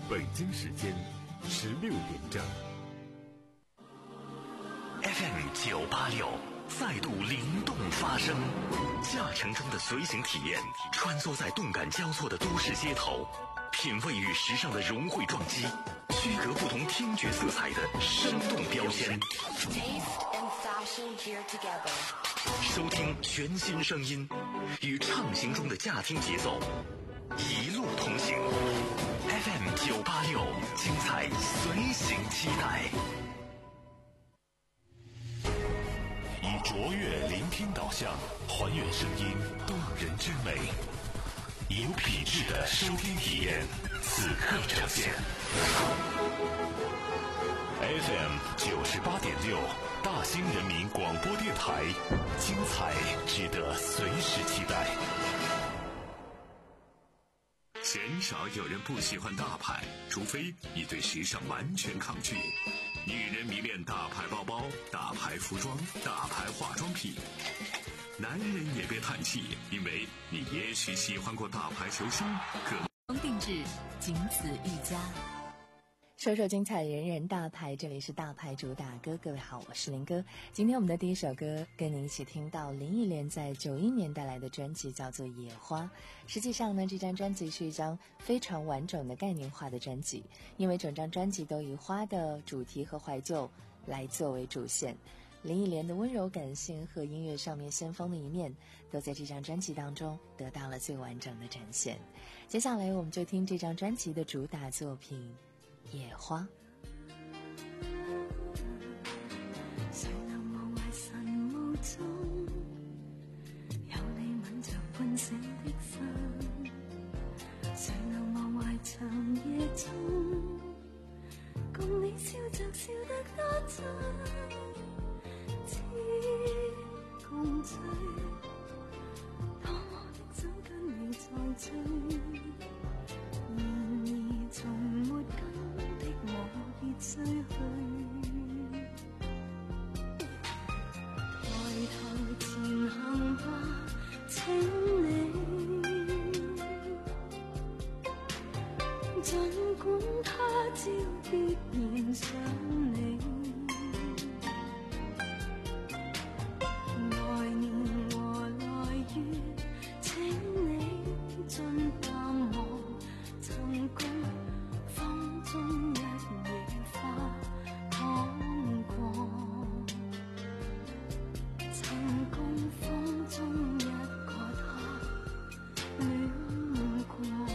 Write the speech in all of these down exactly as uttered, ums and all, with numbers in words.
北京时间十六点整。 F M 九八六再度灵动发声，驾乘中的随行体验，穿梭在动感交错的都市街头，品味与时尚的融汇撞击，区隔不同听觉色彩的生动标签。收听全新声音，与畅行中的驾听节奏，一路同行。F M 九八六，精彩随行期待。以卓越聆听导向，还原声音动人之美，以有品质的收听体验，此刻呈现。F M 九十八点六，大兴人民广播电台，精彩值得随时期待。 鲜少有人不喜欢大牌，除非你对时尚完全抗拒。女人迷恋大牌包包、大牌服装、大牌化妆品。男人也别叹气，因为你也许喜欢过大牌球星，可定制，仅此一家。 首首精彩，人人大牌，这里是大牌主打歌。各位好，我是林哥。今天我们的第一首歌跟您一起听到林忆莲在九一年带来的专辑叫做《野花》。实际上呢，这张专辑是一张非常完整的概念化的专辑，因为整张专辑都以花的主题和怀旧来作为主线。林忆莲的温柔感性和音乐上面先锋的一面，都在这张专辑当中得到了最完整的展现。接下来我们就听这张专辑的主打作品野花。 谁能忘怀晨雾中有你吻着半醒的心，谁能忘怀长夜中共你笑着笑得多真，似共醉，多麼的想跟你再追，然而從沒跟的我別須去，抬頭前行吧，請你，儘管他朝必然想你，來年和來月，請你盡淡忘曾共風中一野花躺過，曾共風中一個他戀過。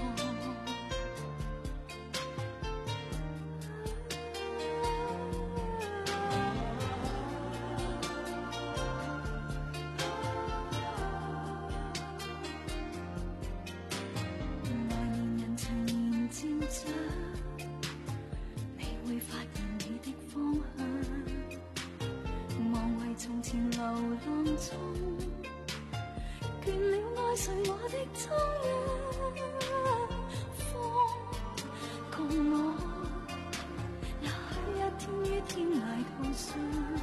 流浪中倦了愛睡我的終日，放共我也許一天於天涯逃說，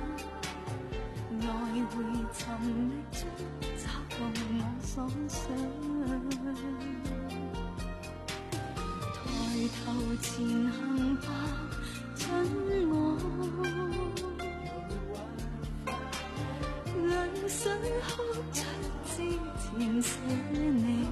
來回尋覓中找到我所想，抬頭前行吧，准我淚水哭出之前寫你，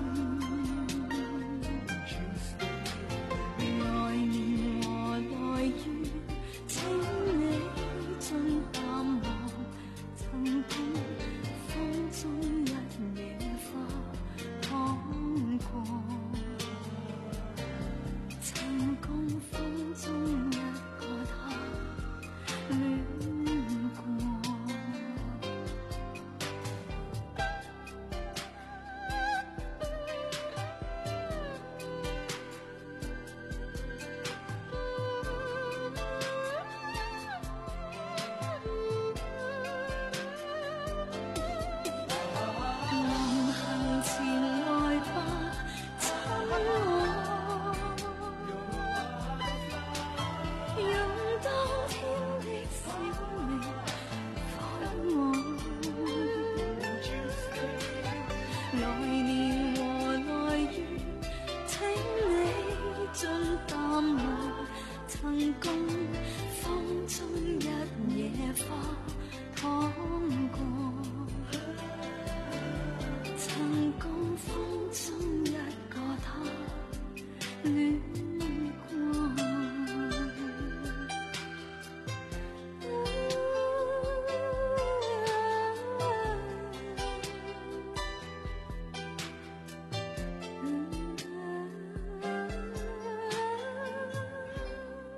來年和來月，請你盡淡忘曾共風中一野花躺過，曾共風中一個他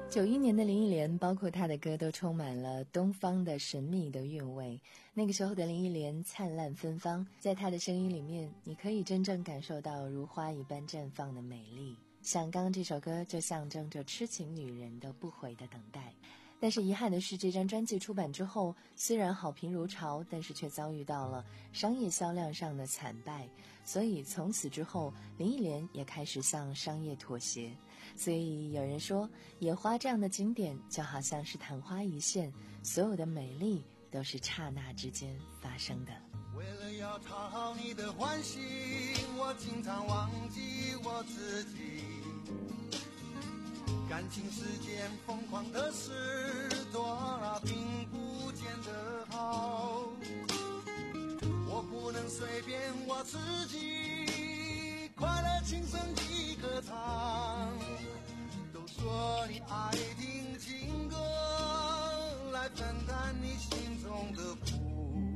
九一年的林忆莲，包括她的歌都充满了东方的神秘的韵味。那个时候的林忆莲灿烂芬芳，在她的声音里面，你可以真正感受到如花一般绽放的美丽。像刚刚这首歌就象征着痴情女人的不悔的等待。但是遗憾的是，这张专辑出版之后，虽然好评如潮，但是却遭遇到了商业销量上的惨败。所以从此之后，林忆莲也开始向商业妥协。所以有人说，野花这样的经典就好像是昙花一现，所有的美丽都是刹那之间发生的。 为了要讨好你的欢心，我经常忘记我自己。感情世间疯狂的事多了，并不见得好。我不能随便我自己，快乐轻声地歌唱。都说你爱听情歌，来分担你心中的苦。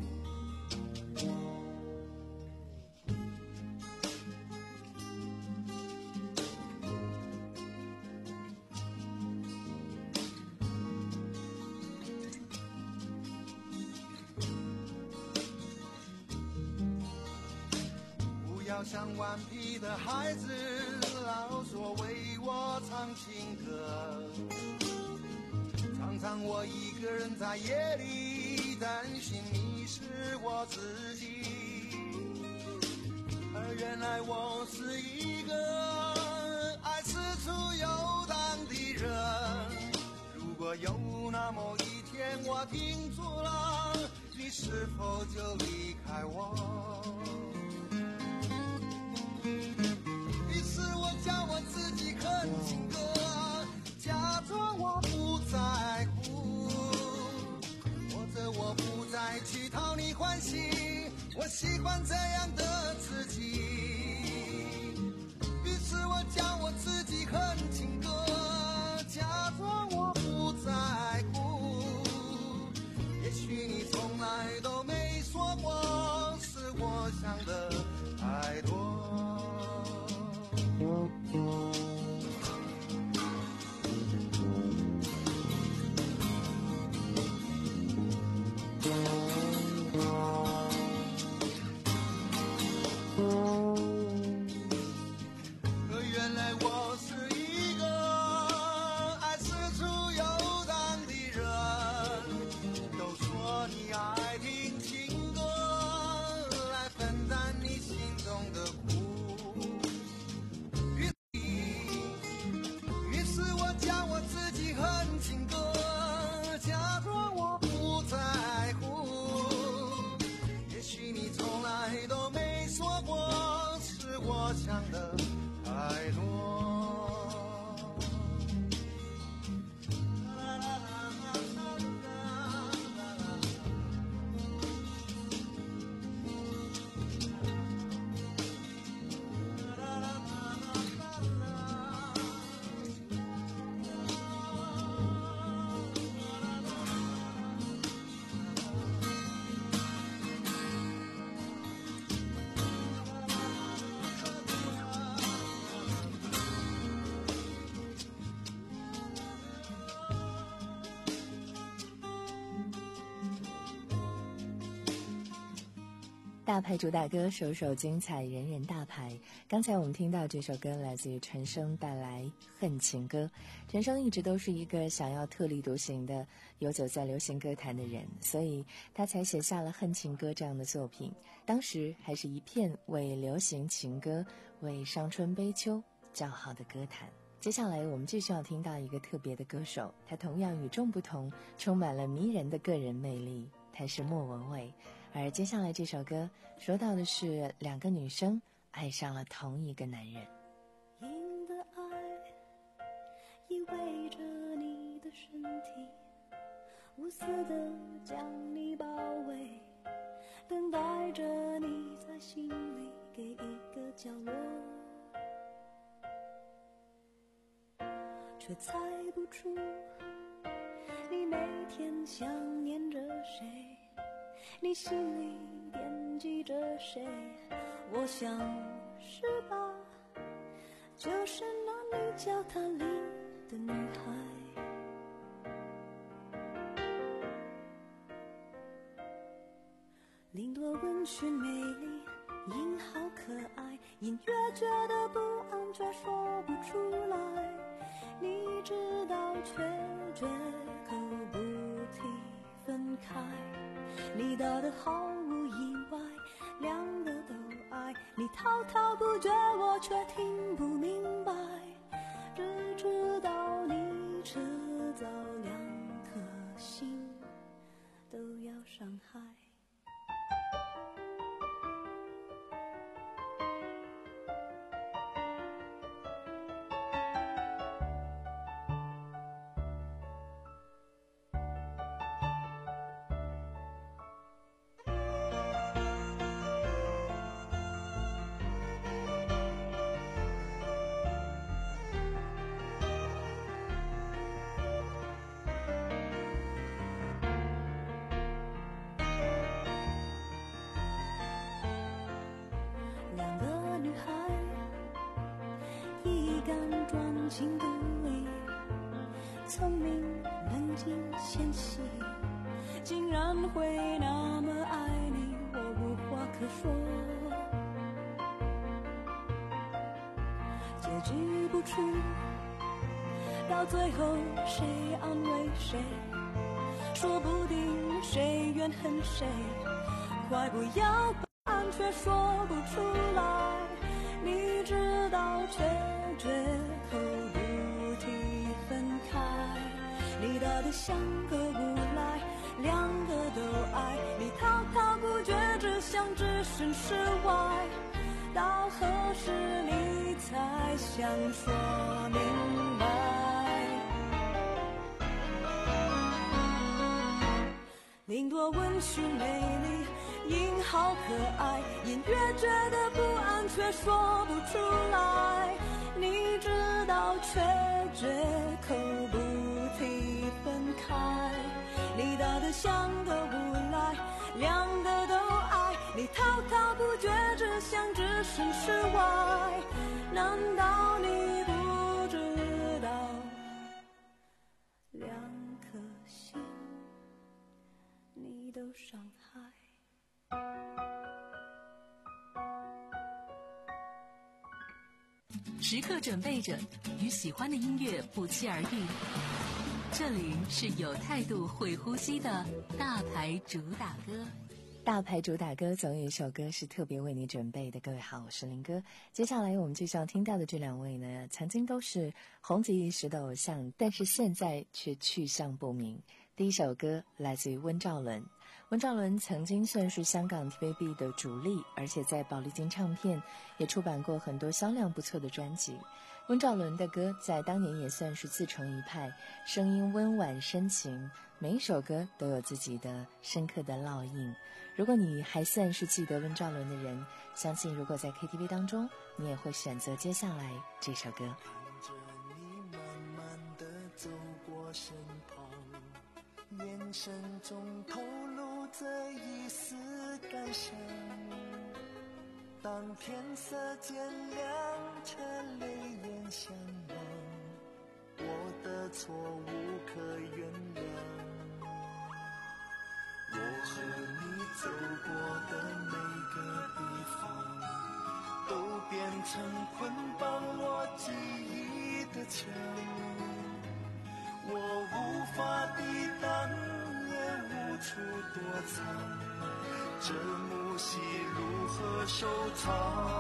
要像顽皮的孩子，老说为我唱情歌。常常我一个人在夜里担心迷失我自己，而原来我是一个爱四处游荡的人。如果有那么一天我停住了，你是否就离开我？于是我叫我自己哼情歌，假装我不在乎，或者我不再去讨你欢喜，我喜欢这样的自己。于是我叫我自己哼情歌，假装我不在乎，也许你从来都没说过，是我想的太多。原来我是一个爱四处游荡的人，都说你爱听情歌，来分担你心中的苦。于是我叫我自己哼情歌，假装我不在乎，也许你从来都没说过，是我想的太多。 大牌主打歌，首首精彩，人人大牌。刚才我们听到这首歌来自于陈升带来《恨情歌》。陈升一直都是一个想要特立独行的游走在流行歌坛的人，所以他才写下了《恨情歌》这样的作品。当时还是一片为流行情歌、为伤春悲秋叫好的歌坛。接下来我们继续要听到一个特别的歌手，他同样与众不同，充满了迷人的个人魅力，他是莫文蔚。而接下来这首歌说到的是两个女生爱上了同一个男人。 因的爱依偎着你的身体，无私的将你包围，等待着你在心里给一个角落，却猜不出你每天想念着谁，你心里惦记着谁。我想是吧，就是那你脚踏里的女孩。 讯美丽，音好可爱，隐约觉得不安，却说不出来。你知道，却绝口不提分开。你到的毫无意外，两个都爱。你滔滔不绝，我却听不明白。只知道你迟早两颗心都要伤害。情独立，聪明冷静纤细，竟然会那么爱你，我无话可说。结局不出，到最后谁安慰谁，说不定谁怨恨谁，快不要不安，却说不出来。你知道，却绝口不提分开。你大得像个无赖，两个都爱。你滔滔不绝，只想置身事外。到何时你才想说明白？顶多温煦美丽，音好可爱，隐约觉得不安，却说不出来。你知道，却绝口不提分开。你大得像个无赖，两个都爱。你滔滔不绝，只想置身事外。难道你不知道，两颗心你都伤害？ 时刻准备着，与喜欢的音乐不期而遇。这里是有态度、会呼吸的大牌主打歌。 大牌主打歌总有一首歌是特别为你准备的。各位好，我是林哥。接下来我们继续要听到的这两位呢，曾经都是红极一时的偶像，但是现在却去向不明。第一首歌来自于温兆伦。温兆伦曾经算是香港 T V B 的主力，而且在宝丽金唱片也出版过很多销量不错的专辑。温兆伦的歌在当年也算是自成一派，声音温婉深情，每一首歌都有自己的深刻的烙印。如果你还算是记得温兆伦的人，相信如果在 K T V 当中，你也会选择接下来这首歌。 看着你慢慢地走过身旁，眼神中透露着一丝感伤。当天色渐亮，却泪眼相望，我的错无可原谅。我和你走过的每个地方，都变成捆绑我记忆的墙。我无法抵挡，也无处躲藏，这幕戏如何收场？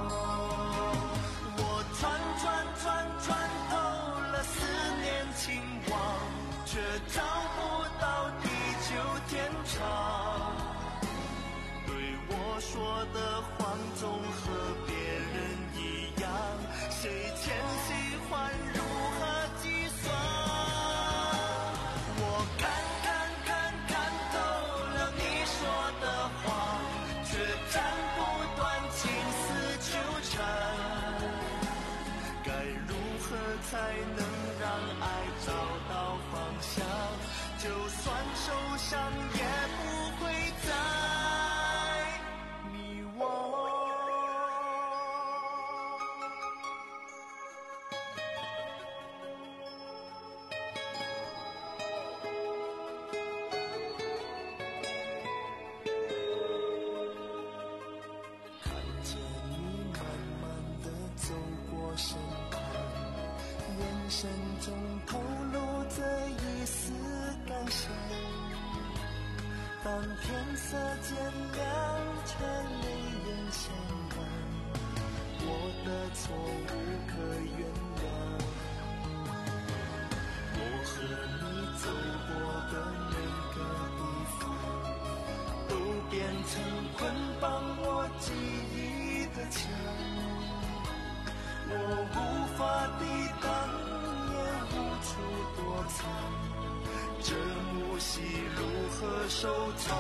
我转转转转透了思念情网，却找不到地久天长。对我说的谎总和别人一样，谁欠谁还如何计算？我看看看看透了你说的话，却斩不断情丝纠缠。该如何才能让爱找到方向？就算受伤也不会再迷惘。 声中透露着一丝感伤。当天色渐亮，却泪眼相望，我的错无可原谅。我和你走过的每个地方，都变成捆绑我记忆的墙。我无法抵挡，也无处躲藏，这幕戏如何收场？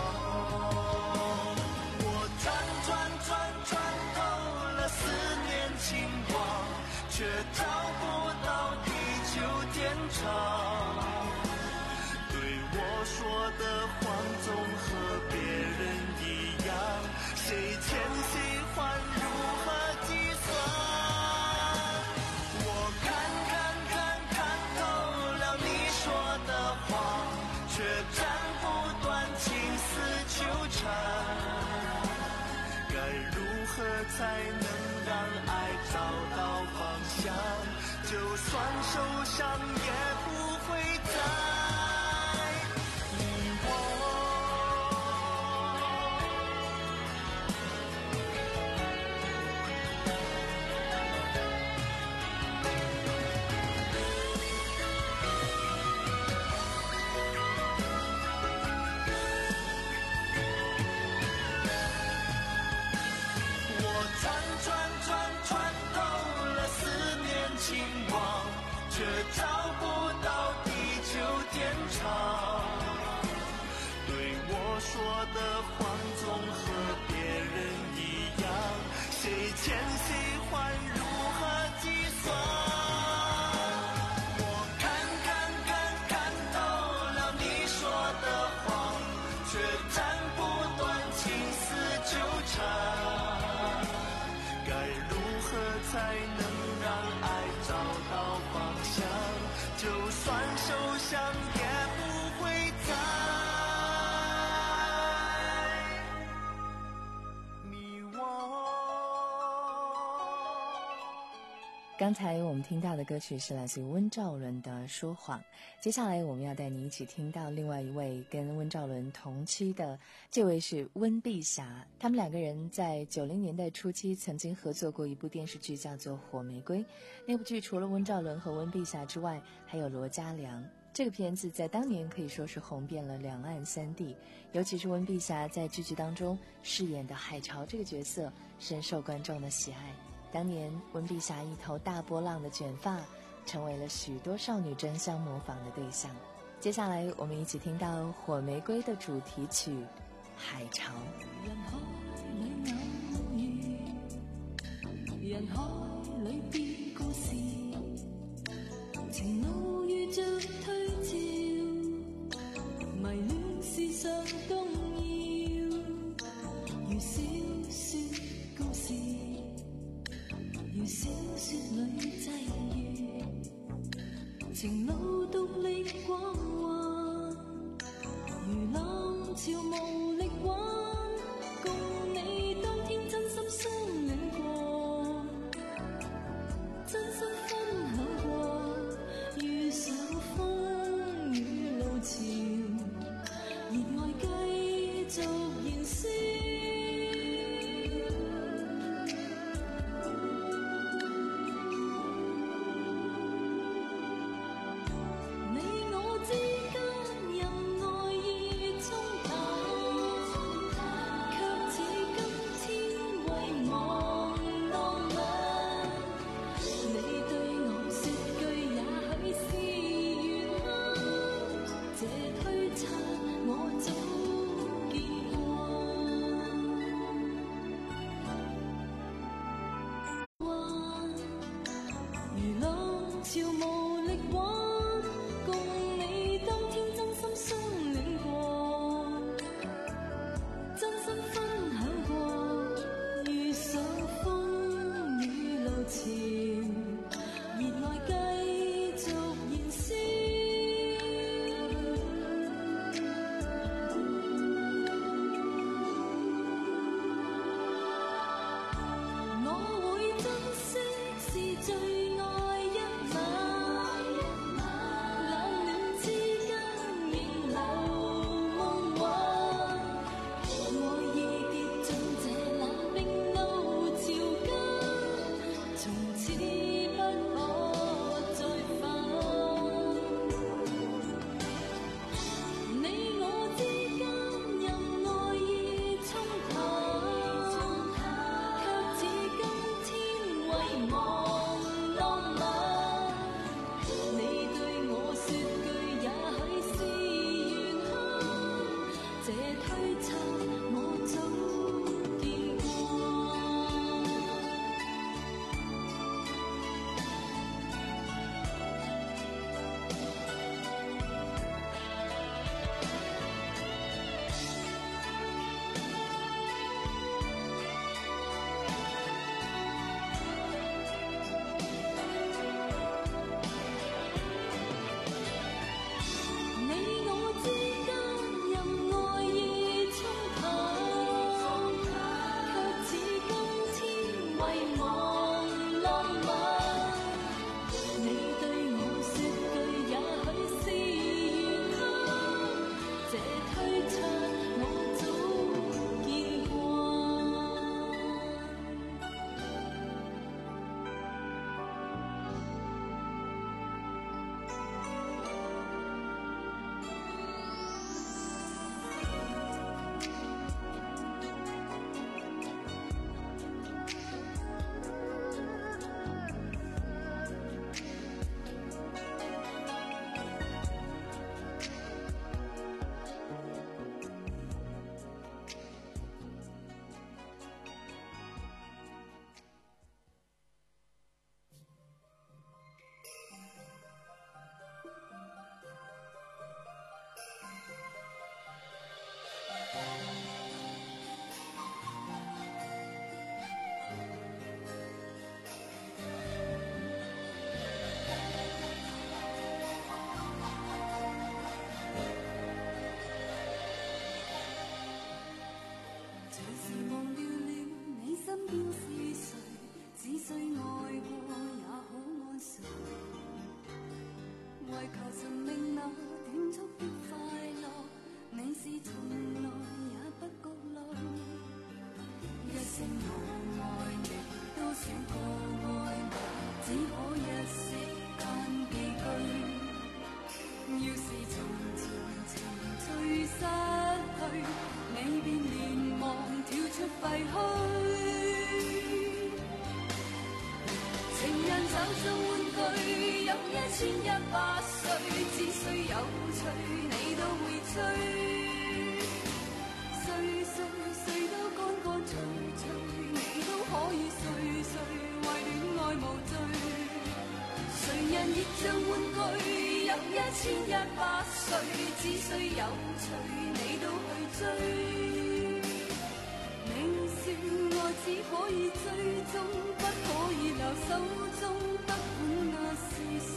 我转转转转透了思念情网，却找不到地久天长。对我说的话总和别人一样，谁欠谁还如何计算？我看看看看透了你说的话，却斩不断情丝纠缠。该如何才能让爱找到方向？就算受伤也不会再遗忘。却找不到地久天长，对我说的谎总和别人一样，谁欠谁还如何计算？我看看看看透了你说的谎，却斩不断情丝纠缠。该如何才能让爱找到方向？就算受伤也不会再迷惘。 刚才我们听到的歌曲是来自于温兆伦的《说谎》，接下来我们要带你一起听到另外一位跟温兆伦同期的，这位是温碧霞。他们两个人在九零年代初期曾经合作过一部电视剧，叫做《火玫瑰》。那部剧除了温兆伦和温碧霞之外，还有罗嘉良。这个片子在当年可以说是红遍了两岸三地，尤其是温碧霞在剧集当中饰演的海潮这个角色，深受观众的喜爱。当年温碧霞一头大波浪的卷发，成为了许多少女争相模仿的对象。接下来我们一起听到《火玫瑰》的主题曲《海潮》。 人海里偶遇，人海里變故事，情路遇着推照，迷戀事上動搖，如小說故事，如小說裏際遇，情路獨立廣橫，如浪潮無力挽，共你當天真心相戀過，真心分享過，遇上風雨路潮，熱愛繼續燃燒。你我之間任愛意衝突， 為求尋覓那短促的快樂，你是從來也不覺累。一生我愛你，多少個愛慕，只可一息間寄居。要是從前情緒失去，你便連忙跳出廢墟。情人手中玩具有一千一百歲，只需有趣你都會追。歲歲歲都乾乾脆脆，你都可以歲歲為戀愛無罪。誰人亦像玩具有一千一百歲，只需有趣你都去追。你說愛只可以追蹤，不可以留手中，不管那是誰。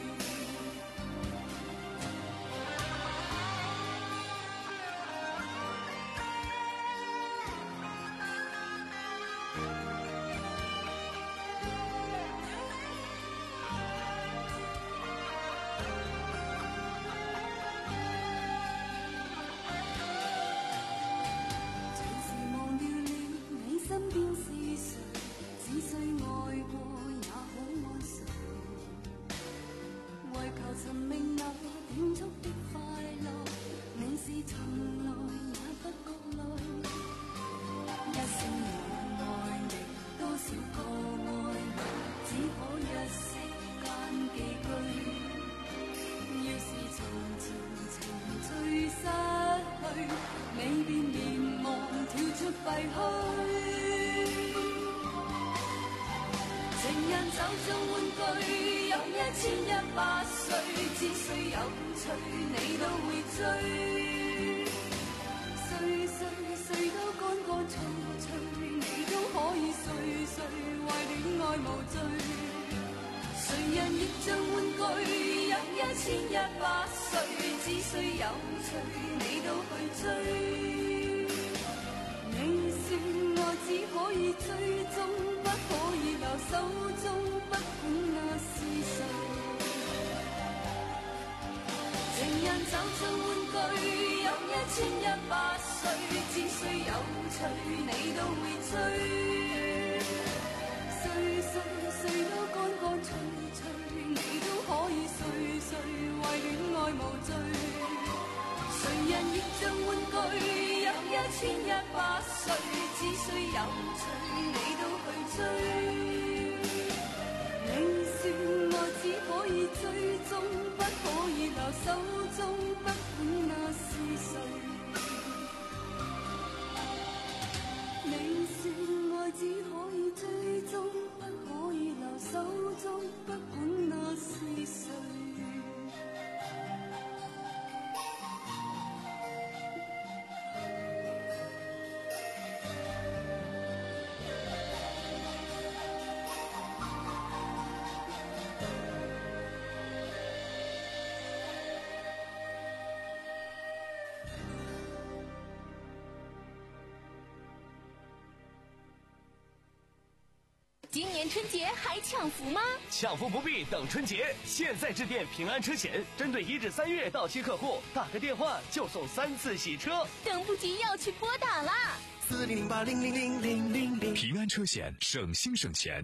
今年春节还抢福吗？ 抢福不必等春节，现在致电平安车险，针对一至三月到期客户，打个电话就送三次洗车。 等不及要去拨打啦！ 四零零八零零零零零零。 平安车险，省心省钱。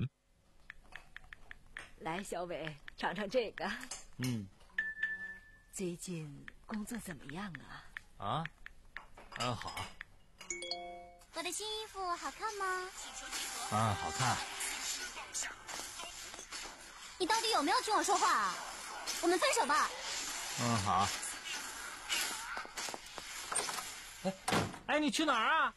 来，小伟，尝尝这个。 嗯。 最近工作怎么样啊？ 啊，很好。 我的新衣服好看吗？ 嗯，好看。 你到底有没有听我说话啊？我们分手吧。 嗯，好。哎，哎，你去哪儿啊？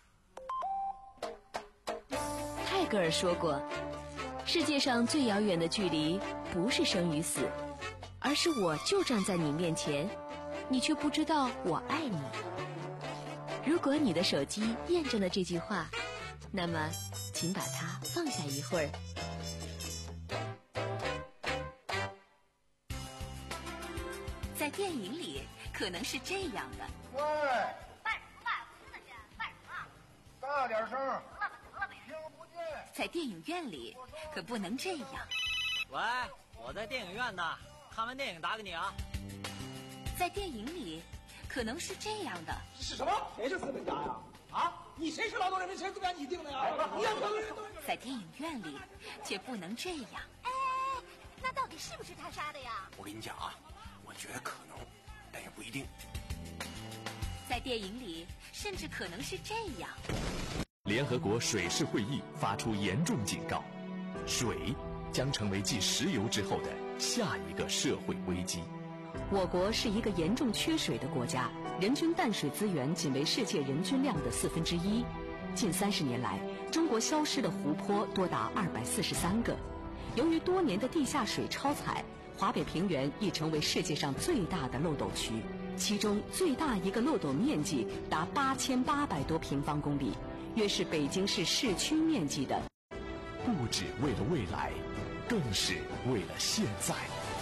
泰戈尔说过，世界上最遥远的距离不是生与死，而是我就站在你面前，你却不知道我爱你。如果你的手机验证了这句话，那么请把它放下一会儿。在电影里可能是这样的。 喂， 卖什么卖？我听得见，卖什么？ 大点声。得了吧得了吧， 听不见。 在电影院里可不能这样。 喂，我在电影院呢。 看完电影打给你啊。 在电影里，可能是这样的。 是什么？谁是资本家呀？啊，你谁是劳动人民？谁资本家？你定的呀？你要在电影院里，却不能这样。 哎，那到底是不是他杀的呀？ 我跟你讲啊，我觉得可能，但也不一定。 在电影里，甚至可能是这样。 联合国水事会议发出严重警告，水将成为继石油之后的下一个社会危机。 我国是一个严重缺水的国家，人均淡水资源仅为世界人均量的四分之一。近三十年来，中国消失的湖泊多达二百四十三个。由于多年的地下水超采，华北平原已成为世界上最大的漏斗区，其中最大一个漏斗面积达八千八百多平方公里，约是北京市市区面积的。 不只为了未来，更是为了现在。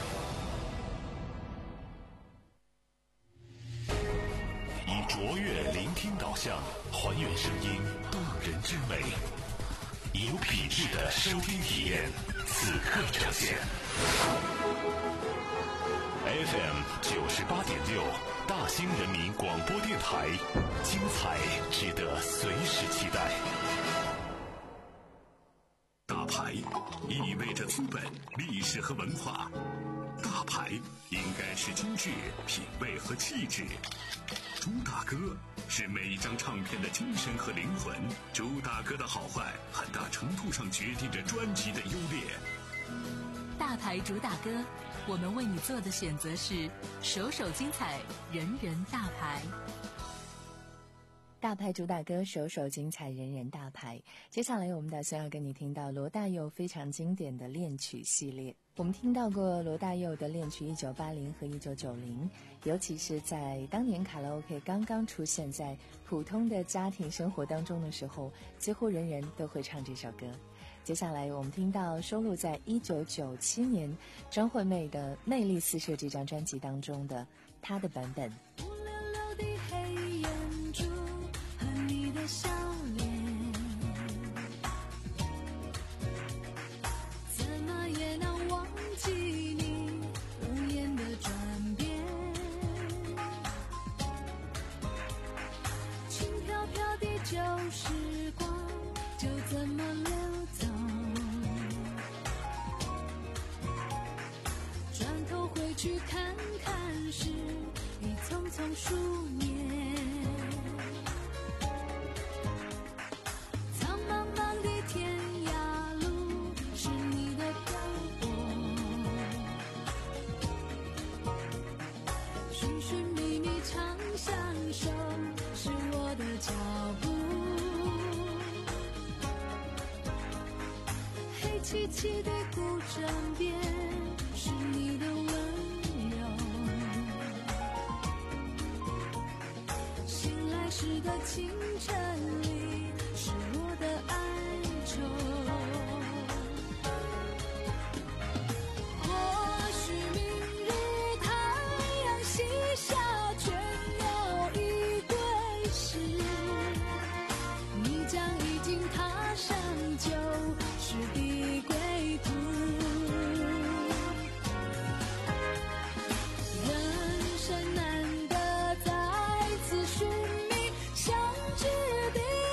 以卓越聆听导向，还原声音动人之美，以有品质的收听体验，此刻呈现。F M 九十八点六，大兴人民广播电台，精彩值得随时期待。 大牌意味着资本、历史和文化，大牌应该是精致、品味和气质。朱大哥是每一张唱片的精神和灵魂，朱大哥的好坏很大程度上决定着专辑的优劣。 大牌主打歌，我们为你做的选择是首首精彩，人人大牌。 大牌主打歌，首首精彩，人人大牌。接下来我们打算要跟你听到罗大佑非常经典的恋曲系列。我们听到过罗大佑的恋曲一九八零和一九九零，尤其是在当年卡拉 OK 刚刚出现在普通的家庭生活当中的时候，几乎人人都会唱这首歌。接下来我们听到收录在一九九七年张惠妹的《魅力四射》这张专辑当中的她的版本。 笑脸，怎么也难忘记你无言的转变，轻飘飘的旧时光就这么流走，转头回去看看时已匆匆数年。凄凄的古镇边是你的温柔，醒来时的清晨里是我的哀愁。或许明日太阳西下，却有一归时，你将已经踏上旧时的归途，人生难得再次寻觅相知的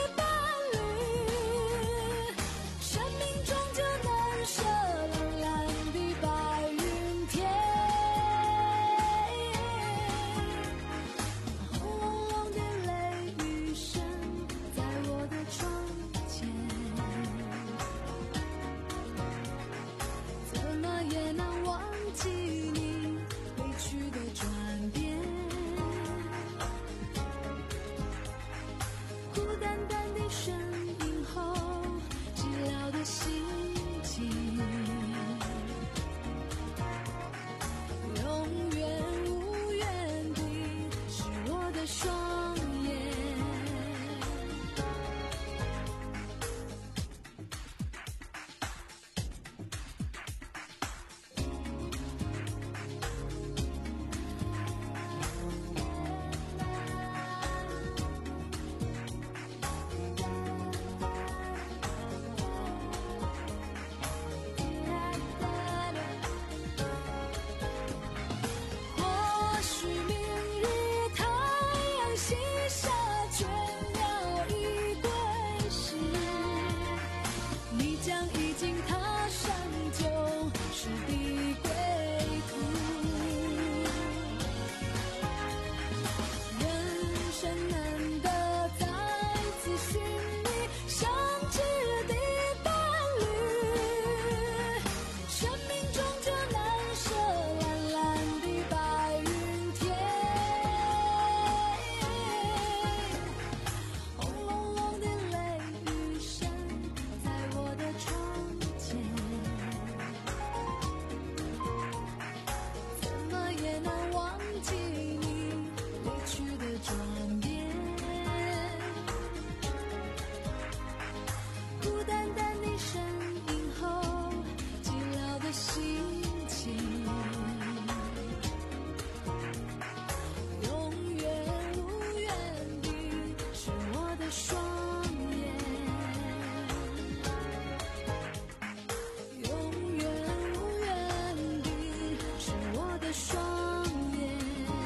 的双眼。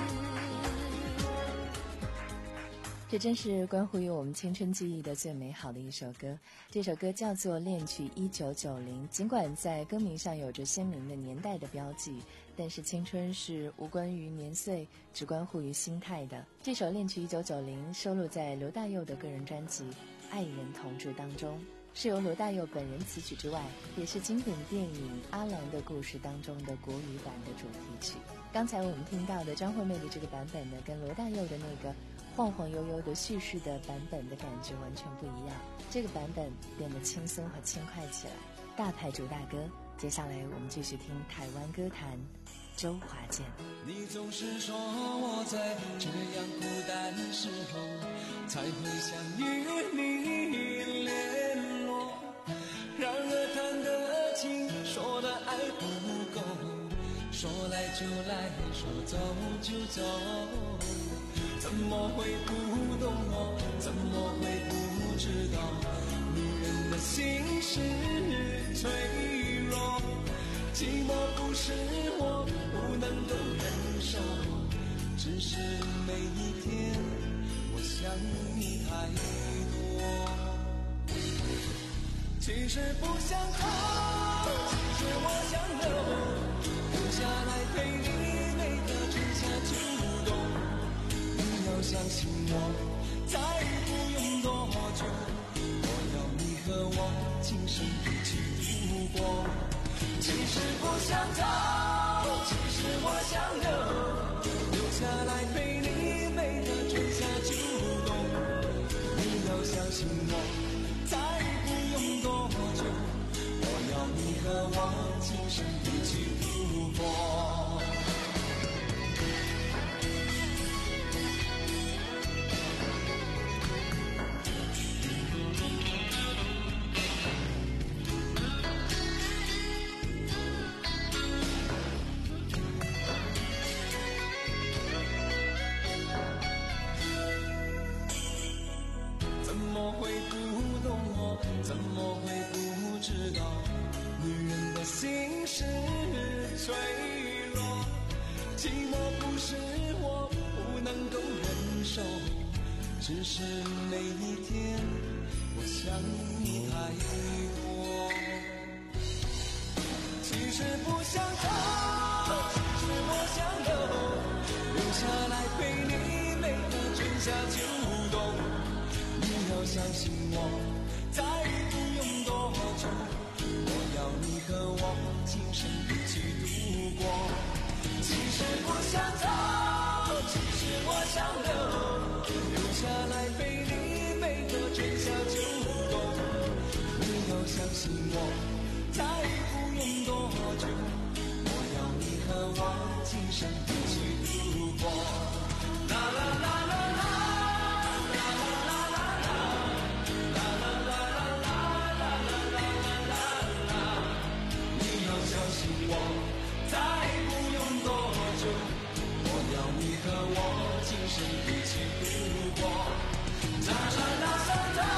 这真是关乎于我们青春记忆的最美好的一首歌。这首歌叫做《恋曲一九九零》，尽管在歌名上有着鲜明的年代的标记，但是青春是无关于年岁，只关乎于心态的。这首《恋曲一九九零》收录在罗大佑的个人专辑《爱人同住》当中，是由罗大佑本人词曲之外，也是经典电影《阿郎的故事》当中的国语版的主题曲。刚才我们听到的张惠妹的这个版本呢，跟罗大佑的那个晃晃悠悠的叙事的版本的感觉完全不一样，这个版本变得轻松和轻快起来。大牌主大歌，接下来我们继续听台湾歌坛周华健。 你总是说我在这样孤单时候才会想与你联络，然而谈的情，说的爱不够，说来就来，说走就走，怎么会不懂我？怎么会不知道？女人的心是脆弱，寂寞不是我不能够忍受，只是每一天我想你太多。其实不想走，其实我想留，留下来陪你每个春夏秋冬。你要相信我，再不用多久，我要你和我今生一起度过。其实不想走，其实我想留，留下来陪你每个春夏秋冬。你要相信我，再不用多久，我要你和我今生一起度过。怎么会不知道，女人的心是脆弱，寂寞不是我不能够忍受，只是每一天我想你太多。其实不想走，其实我想留，留下来陪你每个春夏秋冬。你要相信我，再不用多久，我要你和我今生一起度过。其实不想走，其实我想留，留下来陪你每个春夏秋冬。你要相信我，再不用多久，我要你和我今生一起度过。啦啦啦啦啦。再不用多久，我要你和我今生一起度过。啦啦啦啦啦，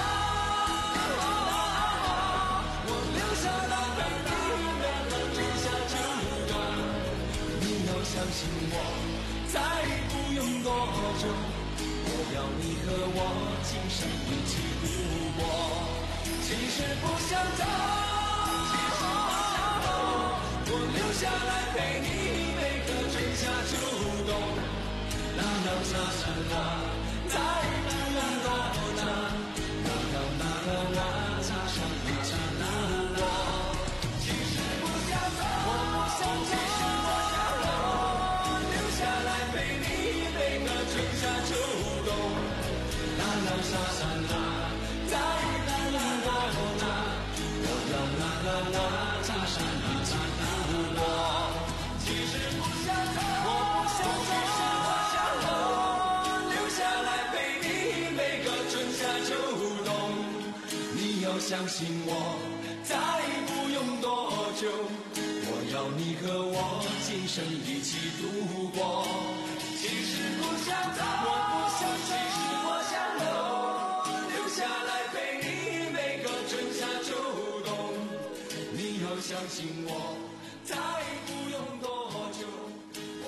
我留下来陪你每个春夏秋冬。你要相信我，再不用多久，我要你和我今生一起度过。其实不想走，其实我想留，我留下来陪你每个春夏秋冬。啦啦啦啦啦，再不用多久，我要你和我今生一起度过。其实不想走，我不想走，其实我想留，留下来陪你每个春夏秋冬。啦啦啦啦啦，再不用多久，我要你和我今生一起度过。其实不想走，我不想走，其实我想留，留下来陪你每个春夏秋冬。你要相信我，再不用多久，我要你和我今生一起度过。其实不想走，我不想走，其实我想留，留下来陪你每个春夏秋冬。你要相信我，再不用多久，我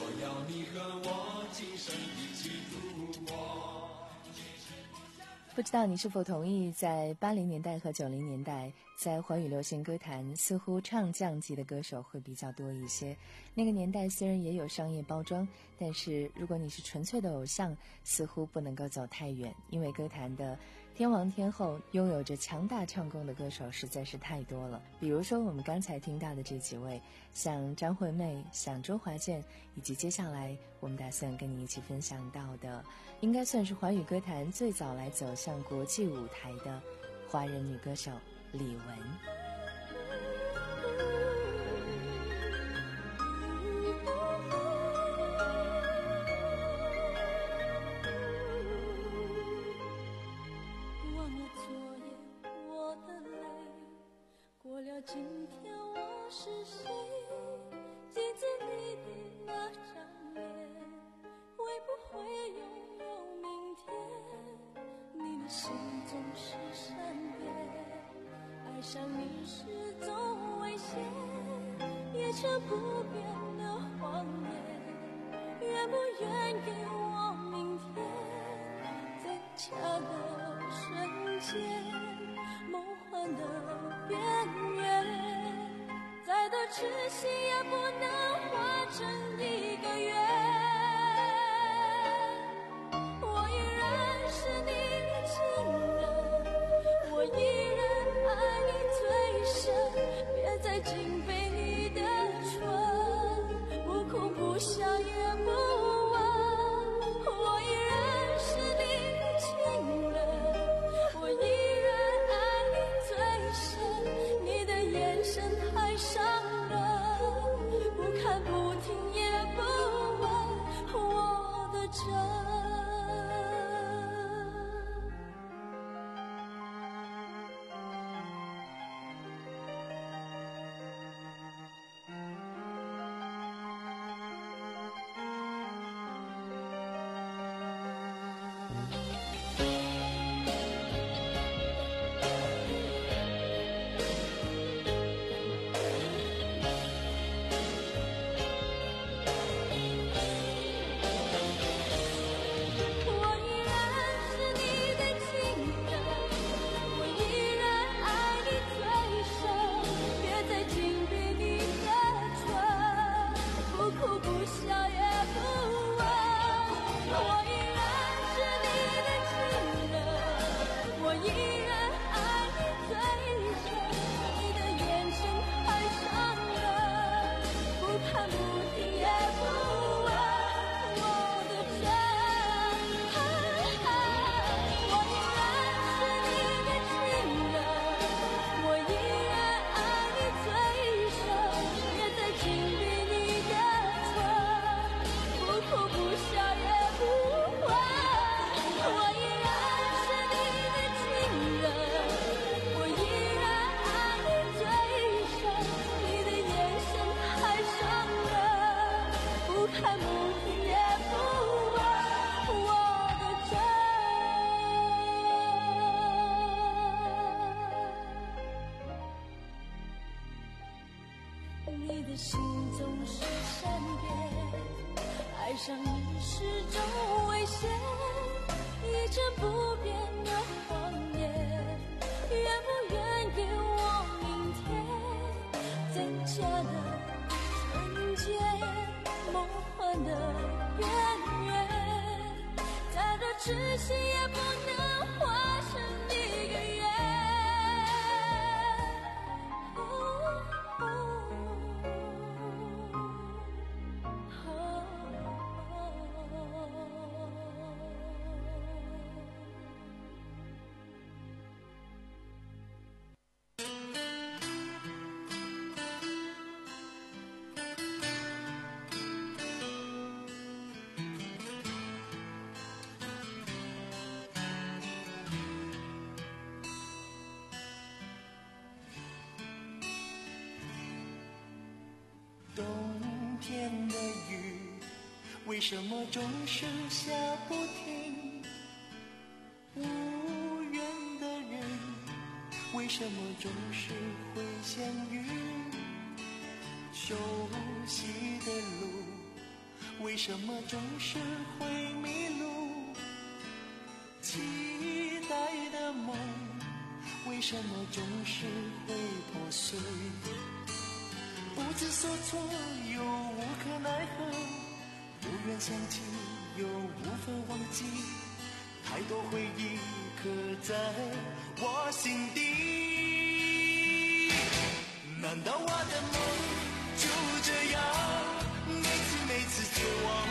不知道你是否同意，在八零年代和九零年代，在华语流行歌坛，似乎唱将级的歌手会比较多一些。那个年代虽然也有商业包装，但是如果你是纯粹的偶像，似乎不能够走太远，因为歌坛的天王天后拥有着强大唱功的歌手实在是太多了。比如说我们刚才听到的这几位，像张惠妹，像周华健，以及接下来我们打算跟你一起分享到的，应该算是华语歌坛最早来走向国际舞台的华人女歌手李玟。 今天我是谁？镜子里的那张脸，会不会拥有明天？你的心总是善变，爱上你是种危险，也成不变的谎言。愿不愿给我明天？最恰的瞬间，梦幻的边缘，再多痴心也不能化成一个圆。我依然是你的情人，我依然爱你最深，别再紧背你的唇，不哭不笑也不问。我依然是你的情人，我依然爱你最深，你的眼神太伤人，不看不听也不问我的真。你的心总是善变，爱上你是种危险，一成不变的谎言。愿不愿给我明天？最佳的瞬间，梦幻的边缘，再多痴心也不能化成一个圆。 冬天的雨为什么总是下不停？无缘的人为什么总是会相遇？熟悉的路为什么总是会迷路？期待什么总是会破碎？不知所措，又无可奈何，不愿想起，又无法忘记，太多回忆刻在我心底。难道我的梦就这样每次每次绝望？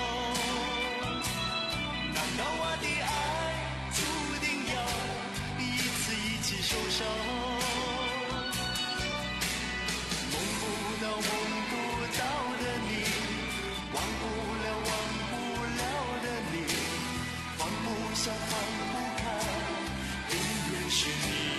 难道我的爱注定要一次一起受伤？梦不到梦不到的你，忘不了忘不了的你，放不下放不开，永远是你。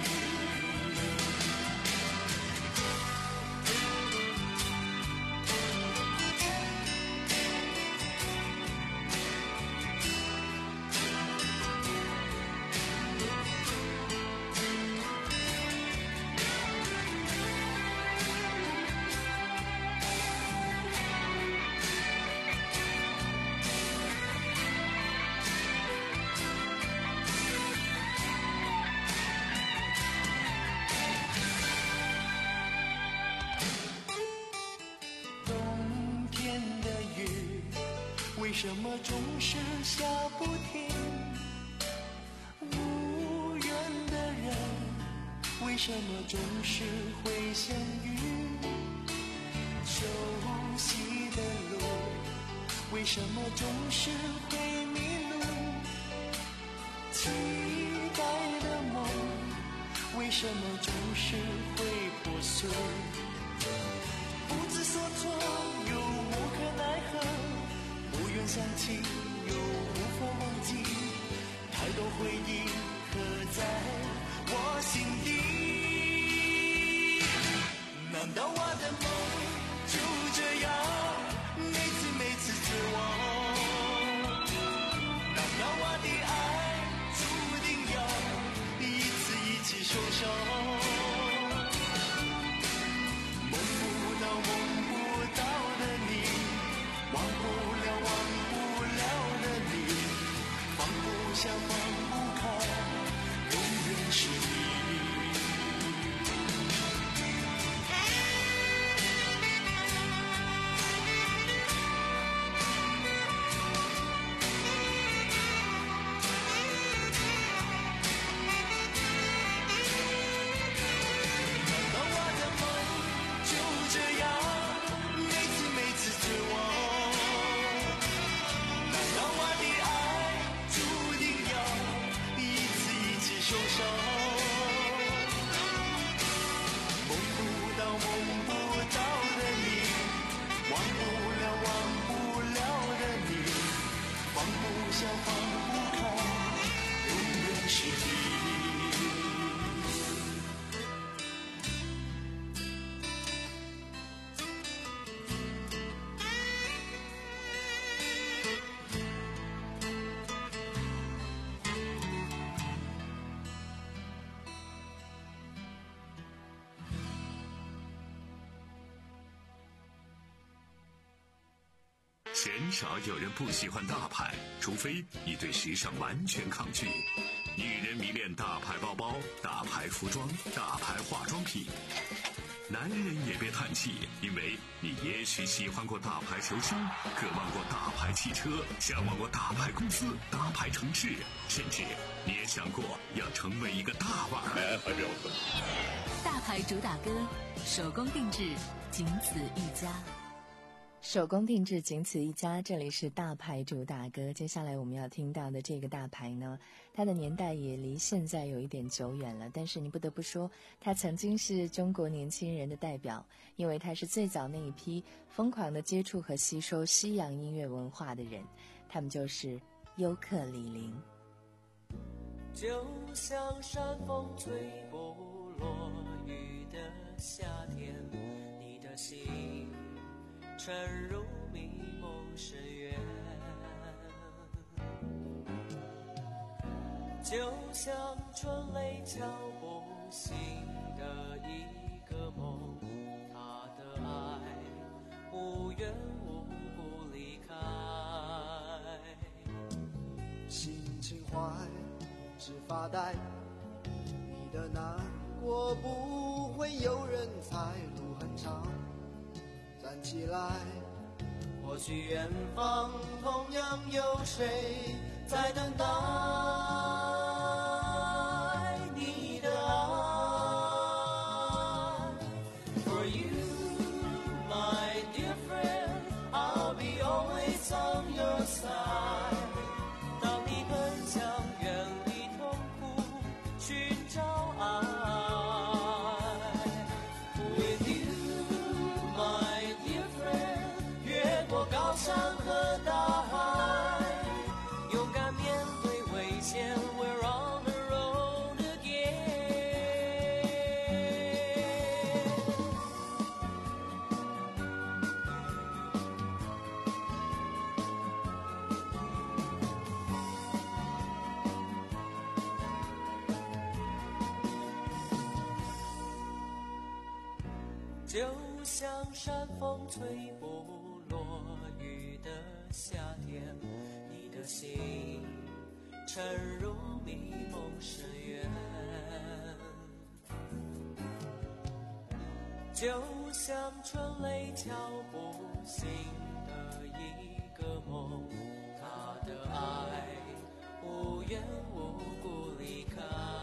为什么总是下不停？无缘的人，为什么总是会相遇？熟悉的路，为什么总是会迷路？期待的梦，为什么总是会破碎？不知所措，又无可奈何，不愿想起，又无法忘记，太多回忆刻在我心底。难道我的梦就这样每次每次绝望？难道我的爱注定要一次一起受伤？梦不到梦不到的你，忘不了忘不了的你，放不下放不开，永远是你。 鲜少有人不喜欢大牌，除非你对时尚完全抗拒。女人迷恋大牌包包、大牌服装、大牌化妆品。男人也别叹气，因为你也许喜欢过大牌球星，渴望过大牌汽车，向往过大牌公司、大牌城市，甚至你也想过要成为一个大腕。 大牌主打歌，手工定制，仅此一家。 手工定制，仅此一家。这里是大牌主打歌。接下来我们要听到的这个大牌呢，它的年代也离现在有一点久远了，但是你不得不说，它曾经是中国年轻人的代表，因为它是最早那一批疯狂的接触和吸收西洋音乐文化的人，他们就是尤克里里。 就像山风吹不落雨的夏天，你的心沉入迷梦深渊，就像春雷敲不醒的一个梦，他的爱无缘无故离开， 心情坏，只发呆，你的难过不会有人猜，路很长，站起来。或许远方同样有谁在等待你的爱。 For you, my dear friend, I'll be always on your side。 当你很想远离痛苦，寻找爱。 With you, my dear friend， 越过高山和大海，勇敢面对危险 ，We're on the road again。 就像山风吹不落雨的夏天，你的心沉入迷梦深渊。就像春雷敲不醒的一个梦，他的爱无缘无故离开。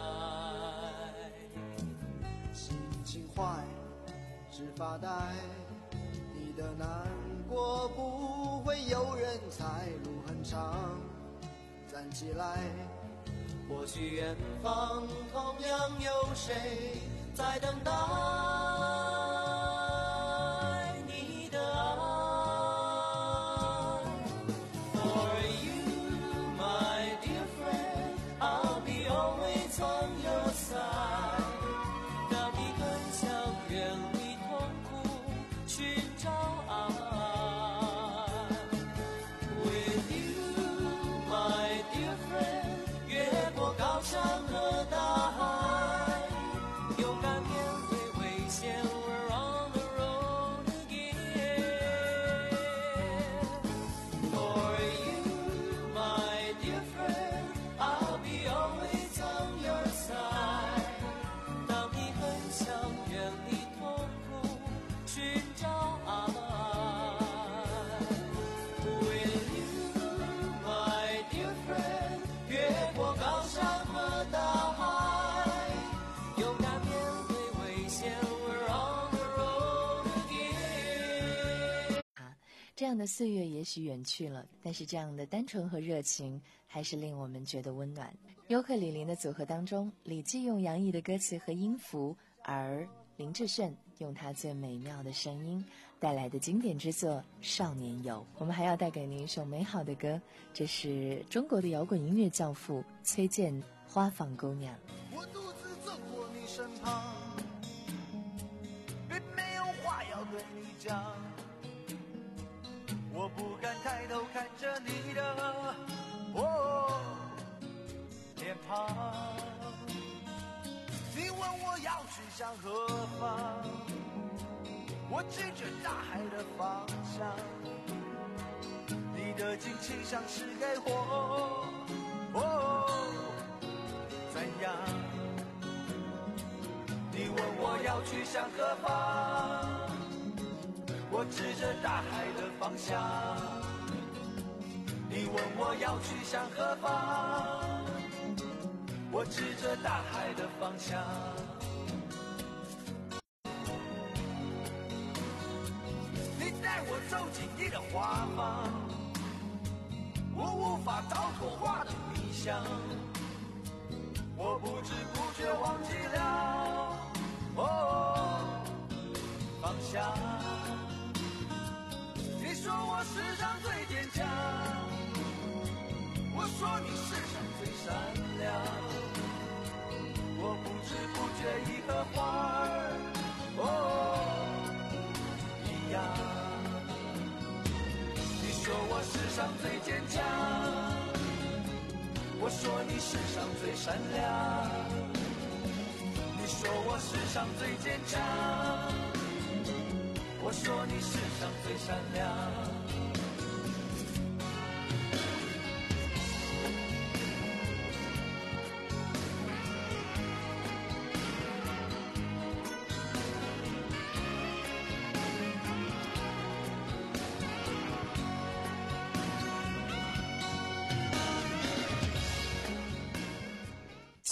心情坏只发呆，你的难过不会有人猜，路很长，站起来。或许远方同样有谁在等待你的爱。For you, my dear friend, I'll be always on your side。当你很想远离痛苦，寻找爱。With you, my dear friend， 越过高山和大海，勇敢面对危险 ，We're on the road again。For you, my dear friend， I'll be always on your side。当你很想远离痛苦，寻找爱。With you, my dear friend， 越过高山和大海，勇敢面对危险 ，We're on the road again。 这样的岁月也许远去了，但是这样的单纯和热情还是令我们觉得温暖。尤克里里的组合当中，李记用洋溢的歌词和音符，而林志炫用他最美妙的声音带来的经典之作《少年游》。我们还要带给您一首美好的歌，这是中国的摇滚音乐教父崔健《花房姑娘》。 我独自走过你身旁，并没有话要对你讲，我不敢抬头看着你的哦脸庞。你问我要去向何方，我指着大海的方向。你的惊奇像是给我哦怎样？你问我要去向何方，我指着大海的方向。你问我要去向何方，我指着大海的方向。你带我走进你的花房，我无法逃脱花的迷香，我不知不觉忘记了哦方向。你说我世上最坚强，我说你世上最善良，我不知不觉已和花儿哦一样。你说我世上最坚强，我说你世上最善良，你说我世上最坚强，我说你世上最善良。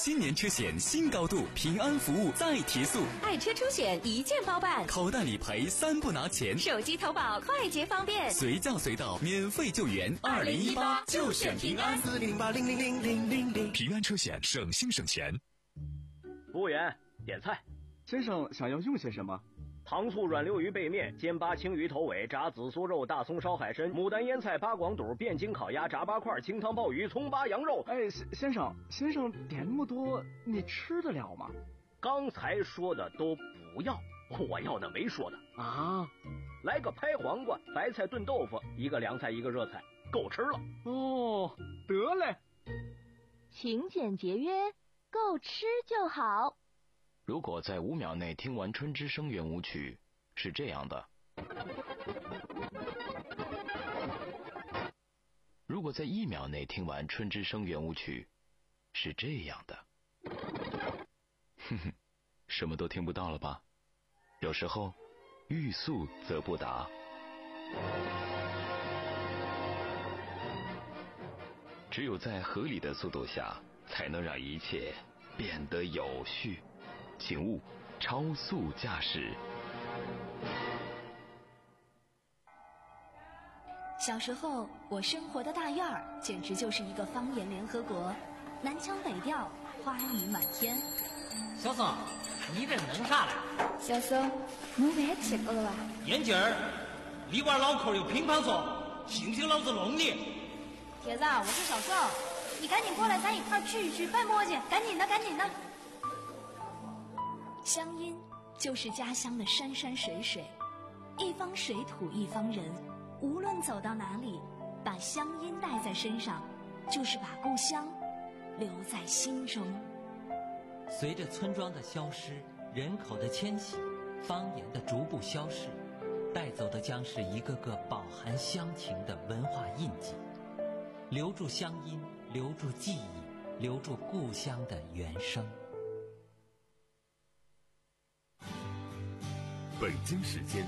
新年车险新高度，平安服务再提速， 爱车出险一键包办， 口袋理赔三不拿钱， 手机投保快捷方便， 随叫随到免费救援。二零一八就选平安， 四零八零零零零零零。 平安车险，省心省钱。 服务员，点菜。 先生想要用些什么？ 糖醋软溜鱼背面、煎八青鱼头尾、炸紫苏肉、大葱烧海参、牡丹腌菜、八广肚、汴京烤鸭、炸八块、清汤鲍鱼、葱八羊肉。 哎，先生，先生点那么多，你吃得了吗？ 刚才说的都不要，我要的没说的啊。 来个拍黄瓜、白菜炖豆腐，一个凉菜，一个热菜，够吃了。 哦，得嘞。 勤俭节约，够吃就好。 如果在五秒内听完《春之声》圆舞曲，是这样的；如果在一秒内听完《春之声》圆舞曲，是这样的。哼哼，什么都听不到了吧？有时候，欲速则不达。只有在合理的速度下，才能让一切变得有序。请勿超速驾驶。 小时候，我生活的大院儿简直就是一个方言联合国，南腔北调，花语满天。 小宋，你这弄啥嘞？ 小宋，我饭吃过了吧？ 眼镜儿，里边脑壳有乒乓球，信不信老子弄你？ 铁子，我是小宋，你赶紧过来，咱一块儿聚一聚，办磨叽，赶紧的，赶紧的。 乡音就是家乡的山山水水，一方水土一方人，无论走到哪里，把乡音带在身上，就是把故乡留在心中。 随着村庄的消失，人口的迁徙，方言的逐步消逝，带走的将是一个个饱含乡情的文化印记。留住乡音，留住记忆，留住故乡的原声。 北京时间